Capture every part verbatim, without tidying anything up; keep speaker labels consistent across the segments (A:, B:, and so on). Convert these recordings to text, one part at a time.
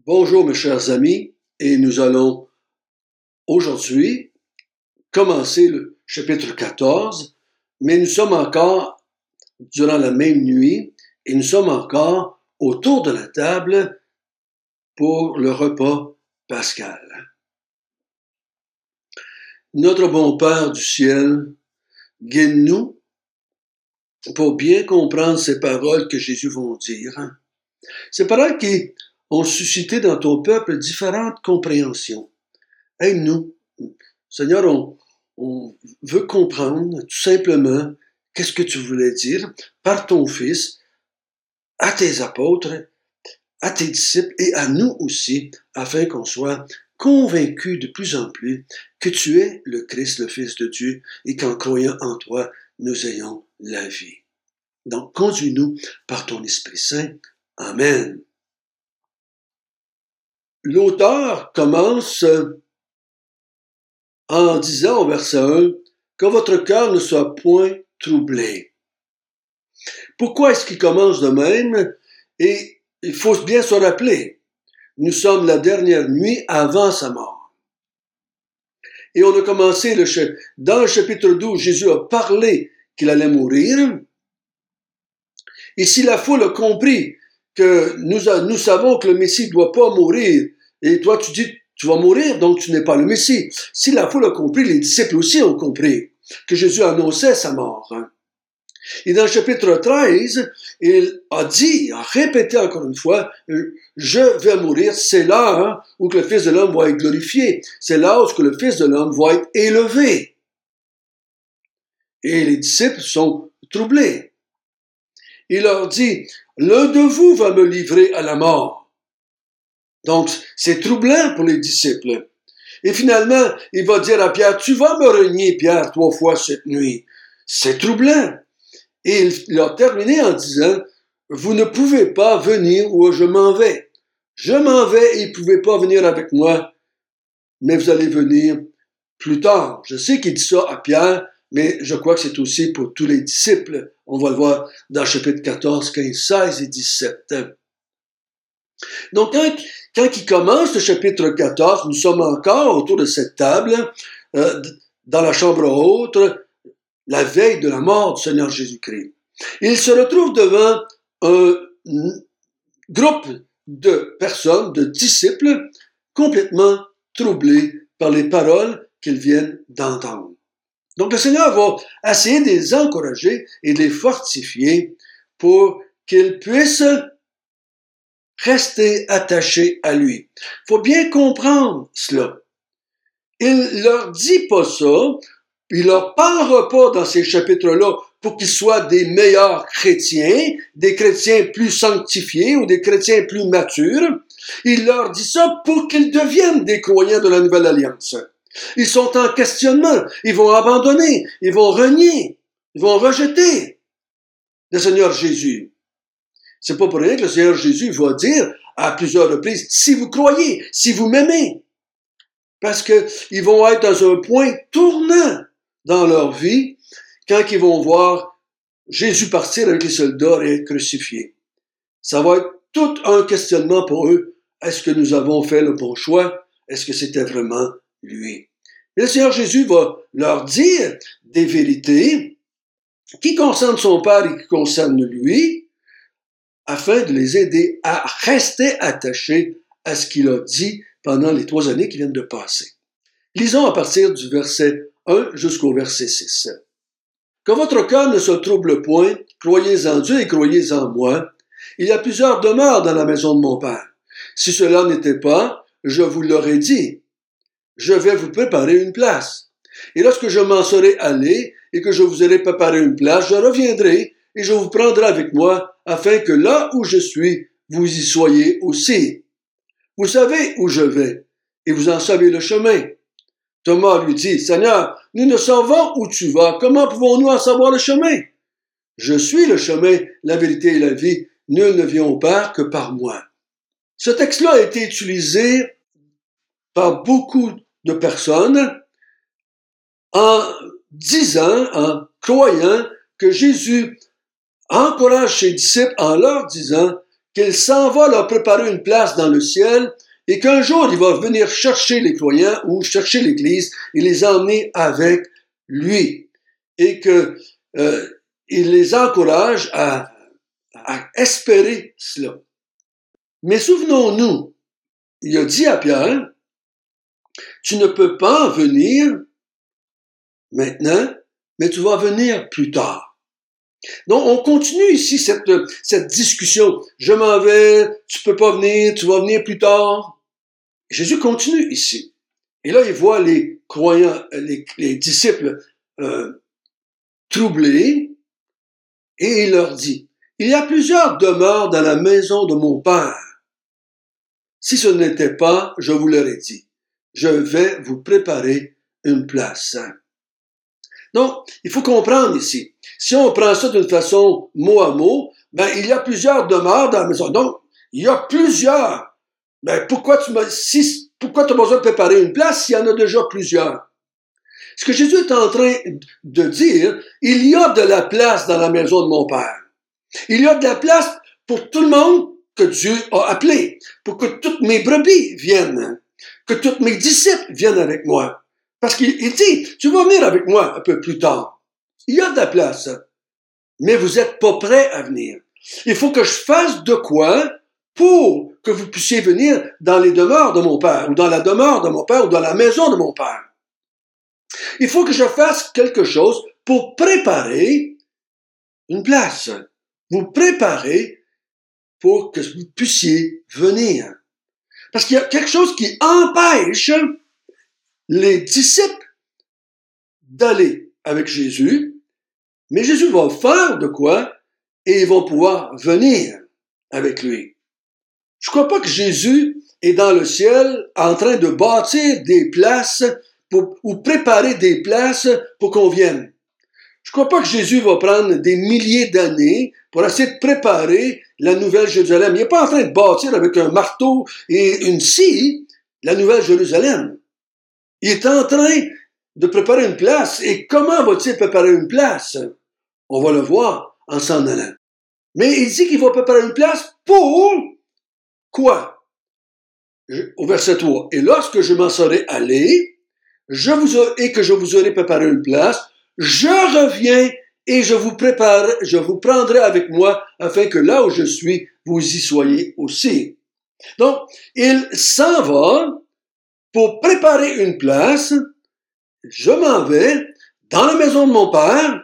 A: Bonjour mes chers amis, et nous allons aujourd'hui commencer le chapitre quatorze, mais nous sommes encore durant la même nuit et nous sommes encore autour de la table pour le repas pascal. Notre bon Père du ciel, guide-nous pour bien comprendre ces paroles que Jésus va dire. Ces paroles qui ont suscité dans ton peuple différentes compréhensions. Aide-nous. Seigneur, on, on veut comprendre tout simplement qu'est-ce que tu voulais dire par ton Fils à tes apôtres, à tes disciples et à nous aussi, afin qu'on soit convaincus de plus en plus que tu es le Christ, le Fils de Dieu, et qu'en croyant en toi, nous ayons la vie. Donc, conduis-nous par ton Esprit Saint. Amen. L'auteur commence en disant au verset un que votre cœur ne soit point troublé. Pourquoi est-ce qu'il commence de même? Et il faut bien se rappeler, nous sommes la dernière nuit avant sa mort. Et on a commencé le, dans le chapitre douze, Jésus a parlé qu'il allait mourir. Et si la foule a compris que nous, a, nous savons que le Messie ne doit pas mourir, et toi tu dis tu vas mourir, donc tu n'es pas le Messie. Si la foule a compris, les disciples aussi ont compris que Jésus annonçait sa mort. Et dans le chapitre treize, il a dit, a répété encore une fois, je vais mourir, c'est là hein, où le Fils de l'homme va être glorifié. C'est là où le Fils de l'homme va être élevé. Et les disciples sont troublés. Il leur dit, l'un de vous va me livrer à la mort. Donc, c'est troublant pour les disciples. Et finalement, il va dire à Pierre, tu vas me renier, Pierre, trois fois cette nuit. C'est troublant. Et il a terminé en disant, vous ne pouvez pas venir où je m'en vais. Je m'en vais et vous ne pouvez pas venir avec moi, mais vous allez venir plus tard. Je sais qu'il dit ça à Pierre, mais je crois que c'est aussi pour tous les disciples. On va le voir dans le chapitre quatorze, quinze, seize et dix-sept. Donc, quand, quand il commence le chapitre quatorze, nous sommes encore autour de cette table, euh, dans la chambre haute, la veille de la mort du Seigneur Jésus-Christ. Il se retrouve devant un groupe de personnes, de disciples, complètement troublés par les paroles qu'ils viennent d'entendre. Donc, le Seigneur va essayer de les encourager et de les fortifier pour qu'ils puissent rester attachés à lui. Il faut bien comprendre cela. Il leur dit pas ça, il leur parlera pas dans ces chapitres-là pour qu'ils soient des meilleurs chrétiens, des chrétiens plus sanctifiés ou des chrétiens plus matures. Il leur dit ça pour qu'ils deviennent des croyants de la Nouvelle Alliance. Ils sont en questionnement, ils vont abandonner, ils vont renier, ils vont rejeter le Seigneur Jésus. C'est pas pour rien que le Seigneur Jésus va dire à plusieurs reprises, si vous croyez, si vous m'aimez. Parce que ils vont être dans un point tournant dans leur vie quand ils vont voir Jésus partir avec les soldats et être crucifié. Ça va être tout un questionnement pour eux. Est-ce que nous avons fait le bon choix? Est-ce que c'était vraiment lui? Et le Seigneur Jésus va leur dire des vérités qui concernent son Père et qui concernent lui, afin de les aider à rester attachés à ce qu'il a dit pendant les trois années qui viennent de passer. Lisons à partir du verset un jusqu'au verset six. Que votre cœur ne se trouble point, croyez en Dieu et croyez en moi. Il y a plusieurs demeures dans la maison de mon Père. Si cela n'était pas, je vous l'aurais dit. Je vais vous préparer une place. Et lorsque je m'en serai allé et que je vous aurai préparé une place, je reviendrai et je vous prendrai avec moi afin que là où je suis, vous y soyez aussi. Vous savez où je vais et vous en savez le chemin. Thomas lui dit, Seigneur, nous ne savons où tu vas, comment pouvons-nous en savoir le chemin? Je suis le chemin, la vérité et la vie, nul ne vient au Père que par moi. Ce texte-là a été utilisé par beaucoup de personnes en disant, en croyant que Jésus encourage ses disciples en leur disant qu'il s'en va leur préparer une place dans le ciel et qu'un jour il va venir chercher les croyants ou chercher l'Église et les emmener avec lui. Et que euh, il les encourage à, à espérer cela. Mais souvenons-nous, il a dit à Pierre, tu ne peux pas venir maintenant, mais tu vas venir plus tard. Donc, on continue ici cette, cette discussion. Je m'en vais, tu peux pas venir, tu vas venir plus tard. Jésus continue ici. Et là, il voit les croyants, les, les disciples euh, troublés, et il leur dit, il y a plusieurs demeures dans la maison de mon Père. Si ce n'était pas, je vous l'aurais dit. Je vais vous préparer une place. Donc, il faut comprendre ici. Si on prend ça d'une façon mot à mot, ben, il y a plusieurs demeures dans la maison. Donc, il y a plusieurs. Ben, pourquoi tu m'as, si, pourquoi tu as besoin de préparer une place s'il y en a déjà plusieurs? Ce que Jésus est en train de dire, il y a de la place dans la maison de mon Père. Il y a de la place pour tout le monde que Dieu a appelé, pour que toutes mes brebis viennent, que tous mes disciples viennent avec moi. Parce qu'il dit, tu vas venir avec moi un peu plus tard. Il y a de la place, mais vous n'êtes pas prêts à venir. Il faut que je fasse de quoi pour que vous puissiez venir dans les demeures de mon Père, ou dans la demeure de mon Père, ou dans la maison de mon Père. Il faut que je fasse quelque chose pour préparer une place. Vous préparer pour que vous puissiez venir. Parce qu'il y a quelque chose qui empêche les disciples d'aller avec Jésus, mais Jésus va faire de quoi et ils vont pouvoir venir avec lui. Je ne crois pas que Jésus est dans le ciel en train de bâtir des places pour, ou préparer des places pour qu'on vienne. Je ne crois pas que Jésus va prendre des milliers d'années pour essayer de préparer la Nouvelle Jérusalem. Il n'est pas en train de bâtir avec un marteau et une scie la Nouvelle Jérusalem. Il est en train de préparer une place. Et comment va-t-il préparer une place? On va le voir en s'en allant. Mais il dit qu'il va préparer une place pour quoi? Au verset trois. Et lorsque je m'en serai allé, je vous a, et que je vous aurai préparé une place, je reviens et je vous prépare, je vous prendrai avec moi afin que là où je suis, vous y soyez aussi. Donc, il s'en va pour préparer une place. Je m'en vais dans la maison de mon Père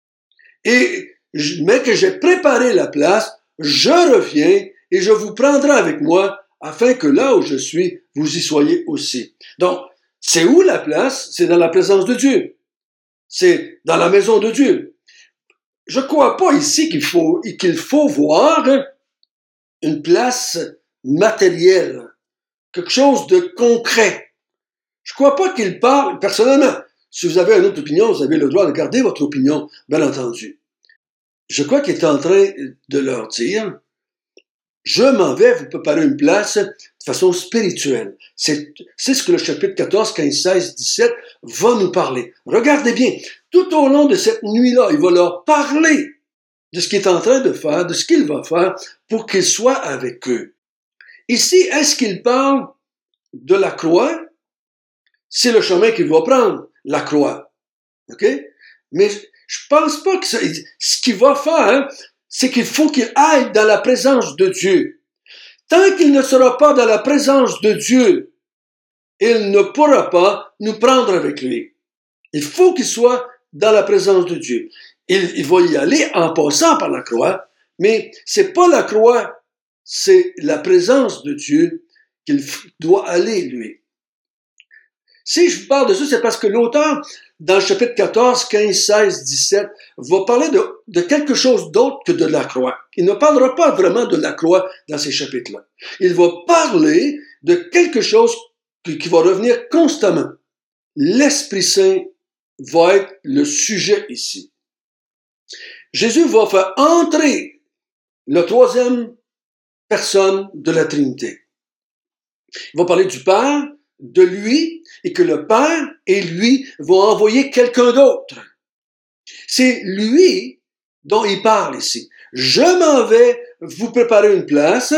A: et, mais que j'ai préparé la place, je reviens et je vous prendrai avec moi afin que là où je suis, vous y soyez aussi. Donc, c'est où la place? C'est dans la présence de Dieu. C'est dans la maison de Dieu. Je ne crois pas ici qu'il faut, qu'il faut voir une place matérielle, quelque chose de concret. Je ne crois pas qu'il parle, personnellement, si vous avez une autre opinion, vous avez le droit de garder votre opinion, bien entendu. Je crois qu'il est en train de leur dire, je m'en vais vous préparer une place de façon spirituelle. C'est, c'est ce que le chapitre quatorze, quinze, seize, dix-sept va nous parler. Regardez bien, tout au long de cette nuit-là, il va leur parler de ce qu'il est en train de faire, de ce qu'il va faire pour qu'il soit avec eux. Ici, est-ce qu'il parle de la croix? C'est le chemin qu'il va prendre, la croix. OK? Mais je pense pas que ça, ce qu'il va faire, c'est qu'il faut qu'il aille dans la présence de Dieu. Tant qu'il ne sera pas dans la présence de Dieu, il ne pourra pas nous prendre avec lui. Il faut qu'il soit dans la présence de Dieu. Il, il va y aller en passant par la croix, mais c'est pas la croix, c'est la présence de Dieu qu'il doit aller, lui. Si je vous parle de ça, c'est parce que l'auteur, dans le chapitre quatorze, quinze, seize, dix-sept, va parler de, de quelque chose d'autre que de la croix. Il ne parlera pas vraiment de la croix dans ces chapitres-là. Il va parler de quelque chose qui, qui va revenir constamment. L'Esprit Saint va être le sujet ici. Jésus va faire entrer la troisième personne de la Trinité. Il va parler du Père, de lui, et que le Père et lui vont envoyer quelqu'un d'autre. C'est lui dont il parle ici. Je m'en vais vous préparer une place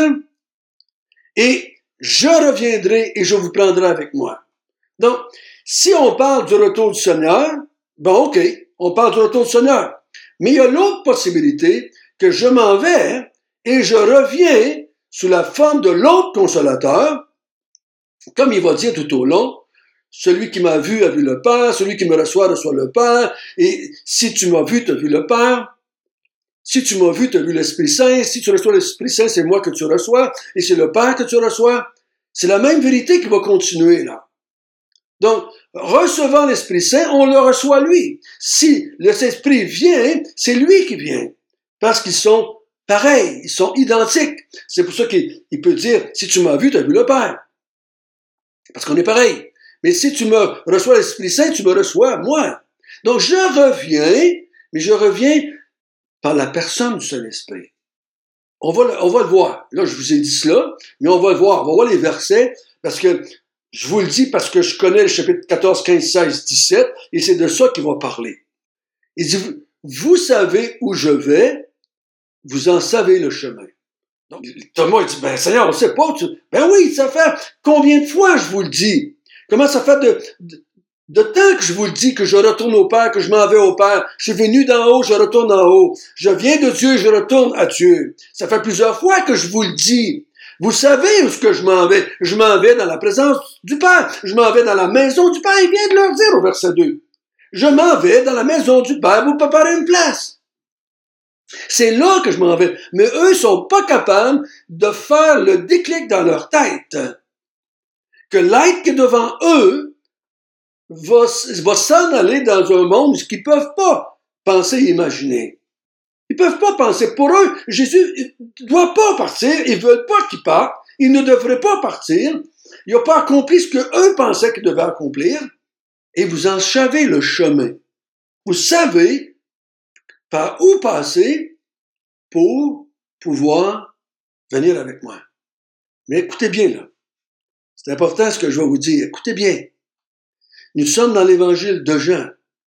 A: et je reviendrai et je vous prendrai avec moi. Donc, si on parle du retour du Seigneur, bon, ok, on parle du retour du Seigneur. Mais il y a l'autre possibilité que je m'en vais et je reviens sous la forme de l'autre consolateur, comme il va dire tout au long, celui qui m'a vu a vu le Père, celui qui me reçoit reçoit le Père, et si tu m'as vu, tu as vu le Père. Si tu m'as vu, tu as vu l'Esprit Saint. Si tu reçois l'Esprit Saint, c'est moi que tu reçois, et c'est le Père que tu reçois. C'est la même vérité qui va continuer là. Donc, recevant l'Esprit Saint, on le reçoit lui. Si l'Esprit vient, c'est lui qui vient. Parce qu'ils sont pareils, ils sont identiques. C'est pour ça qu'il peut dire, si tu m'as vu, tu as vu le Père. Parce qu'on est pareil. Mais si tu me reçois l'Esprit Saint, tu me reçois moi. Donc, je reviens, mais je reviens par la personne du Saint-Esprit. On va, le, on va le voir. Là, je vous ai dit cela, mais on va le voir. On va voir les versets, parce que je vous le dis parce que je connais le chapitre quatorze, quinze, seize, dix-sept, et c'est de ça qu'il va parler. Il dit, vous, vous savez où je vais, vous en savez le chemin. Donc, Thomas, il dit, ben, Seigneur, on ne sait pas. Tu... Ben oui, ça fait combien de fois je vous le dis? Comment ça fait de, de, de temps que je vous le dis que je retourne au Père, que je m'en vais au Père. Je suis venu d'en haut, je retourne en haut. Je viens de Dieu, je retourne à Dieu. Ça fait plusieurs fois que je vous le dis. Vous savez où est-ce que je m'en vais? Je m'en vais dans la présence du Père. Je m'en vais dans la maison du Père. Il vient de leur dire au verset deux. Je m'en vais dans la maison du Père vous préparer une place. C'est là que je m'en vais. Mais eux sont pas capables de faire le déclic dans leur tête. Que l'être qui est devant eux va, va s'en aller dans un monde qu'ils ne peuvent pas penser et imaginer. Ils ne peuvent pas penser. Pour eux, Jésus ne doit pas partir. Ils ne veulent pas qu'il parte. Il ne devrait pas partir. Il n'a pas accompli ce qu'eux pensaient qu'il devait accomplir. Et vous en savez le chemin. Vous savez par où passer pour pouvoir venir avec moi. Mais écoutez bien, là. C'est important ce que je vais vous dire. Écoutez bien. Nous sommes dans l'évangile de Jean.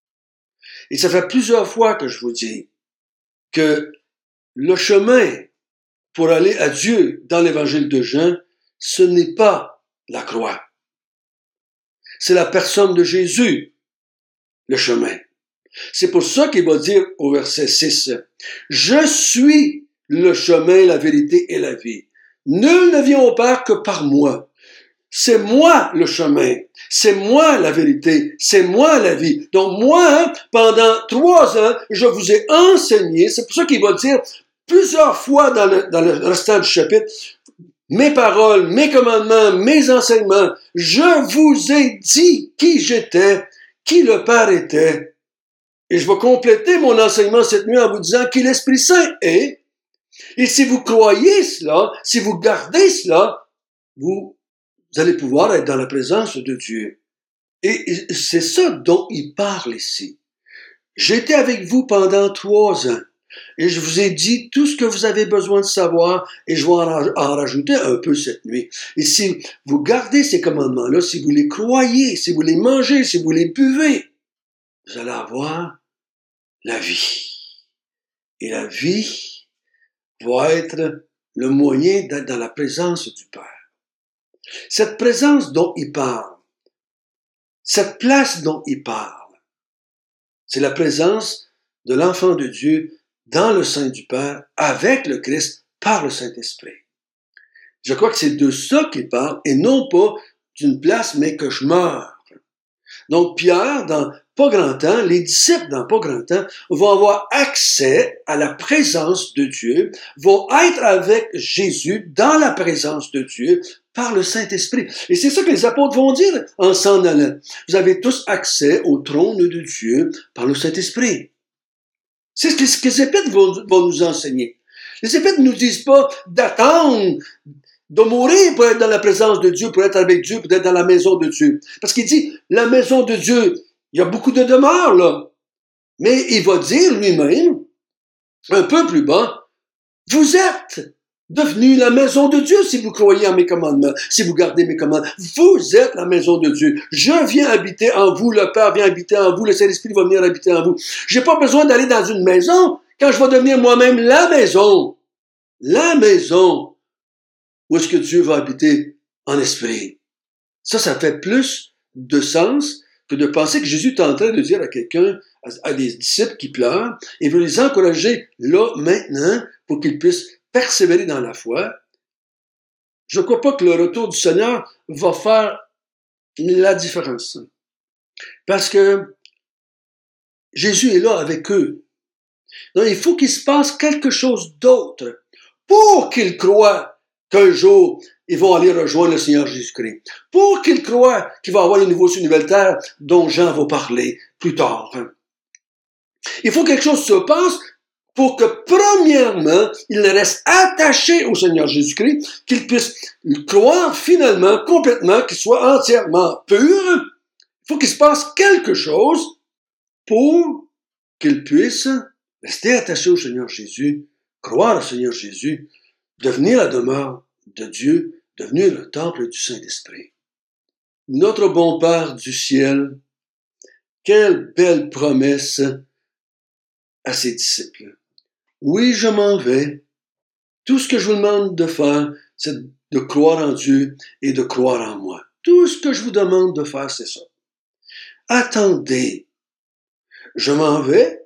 A: Et ça fait plusieurs fois que je vous dis que le chemin pour aller à Dieu dans l'évangile de Jean, ce n'est pas la croix. C'est la personne de Jésus, le chemin. C'est pour ça qu'il va dire au verset six, « Je suis le chemin, la vérité et la vie. Nul ne vient au Père que par moi. » C'est moi le chemin, c'est moi la vérité, c'est moi la vie. Donc moi, pendant trois ans, je vous ai enseigné, c'est pour ça qu'il va dire plusieurs fois dans le, dans le restant du chapitre, mes paroles, mes commandements, mes enseignements, je vous ai dit qui j'étais, qui le Père était. Et je vais compléter mon enseignement cette nuit en vous disant qui l'Esprit Saint est. Et si vous croyez cela, si vous gardez cela, vous Vous allez pouvoir être dans la présence de Dieu. Et c'est ça dont il parle ici. J'étais avec vous pendant trois ans et je vous ai dit tout ce que vous avez besoin de savoir et je vais en rajouter un peu cette nuit. Et si vous gardez ces commandements-là, si vous les croyez, si vous les mangez, si vous les buvez, vous allez avoir la vie. Et la vie va être le moyen d'être dans la présence du Père. Cette présence dont il parle, cette place dont il parle, c'est la présence de l'enfant de Dieu dans le sein du Père, avec le Christ, par le Saint-Esprit. Je crois que c'est de ça qu'il parle, et non pas d'une place, mais que je meurs. Donc Pierre, dans pas grand temps, les disciples dans pas grand temps, vont avoir accès à la présence de Dieu, vont être avec Jésus dans la présence de Dieu, par le Saint-Esprit. Et c'est ça que les apôtres vont dire en s'en allant. Vous avez tous accès au trône de Dieu par le Saint-Esprit. C'est ce que les épîtres vont, vont nous enseigner. Les épîtres ne nous disent pas d'attendre, de mourir pour être dans la présence de Dieu, pour être avec Dieu, pour être dans la maison de Dieu. Parce qu'il dit, la maison de Dieu, il y a beaucoup de demeures là. Mais il va dire lui-même, un peu plus bas, vous êtes devenu la maison de Dieu si vous croyez en mes commandements, si vous gardez mes commandements. Vous êtes la maison de Dieu. Je viens habiter en vous, le Père vient habiter en vous, le Saint-Esprit va venir habiter en vous. J'ai pas besoin d'aller dans une maison quand je vais devenir moi-même la maison. la maison où est-ce que Dieu va habiter en esprit. Ça, ça fait plus de sens que de penser que Jésus est en train de dire à quelqu'un, à, à des disciples qui pleurent, et veut les encourager là, maintenant, pour qu'ils puissent persévérer dans la foi. Je ne crois pas que le retour du Seigneur va faire la différence. Parce que Jésus est là avec eux. Donc, il faut qu'il se passe quelque chose d'autre pour qu'ils croient qu'un jour, ils vont aller rejoindre le Seigneur Jésus-Christ. Pour qu'ils croient qu'il va y avoir une nouvelle ciel, une nouvelle terre dont Jean va parler plus tard. Il faut que quelque chose se passe pour que, premièrement, ils restent attachés au Seigneur Jésus-Christ, qu'ils puissent croire finalement, complètement, qu'ils soient entièrement purs. Il faut qu'il se passe quelque chose pour qu'ils puissent rester attachés au Seigneur Jésus, croire au Seigneur Jésus, devenir la demeure de Dieu, devenir le temple du Saint-Esprit. Notre bon Père du ciel, quelle belle promesse à ses disciples. Oui, je m'en vais. Tout ce que je vous demande de faire, c'est de croire en Dieu et de croire en moi. Tout ce que je vous demande de faire, c'est ça. Attendez. Je m'en vais.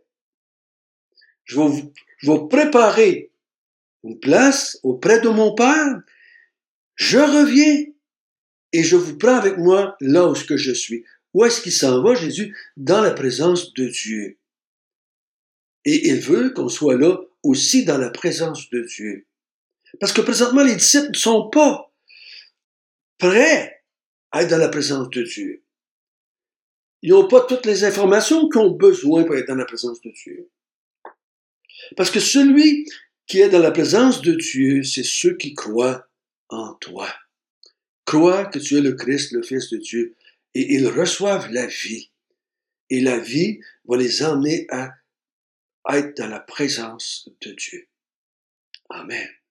A: Je vais, vous, je vais préparer une place auprès de mon Père. Je reviens et je vous prends avec moi là où est-ce que je suis. Où est-ce qu'il s'en va, Jésus? Dans la présence de Dieu. Et il veut qu'on soit là aussi dans la présence de Dieu. Parce que présentement, les disciples ne sont pas prêts à être dans la présence de Dieu. Ils n'ont pas toutes les informations qu'ils ont besoin pour être dans la présence de Dieu. Parce que celui qui est dans la présence de Dieu, c'est ceux qui croient en toi. Croient que tu es le Christ, le Fils de Dieu, et ils reçoivent la vie. Et la vie va les emmener à être dans la présence de Dieu. Amen.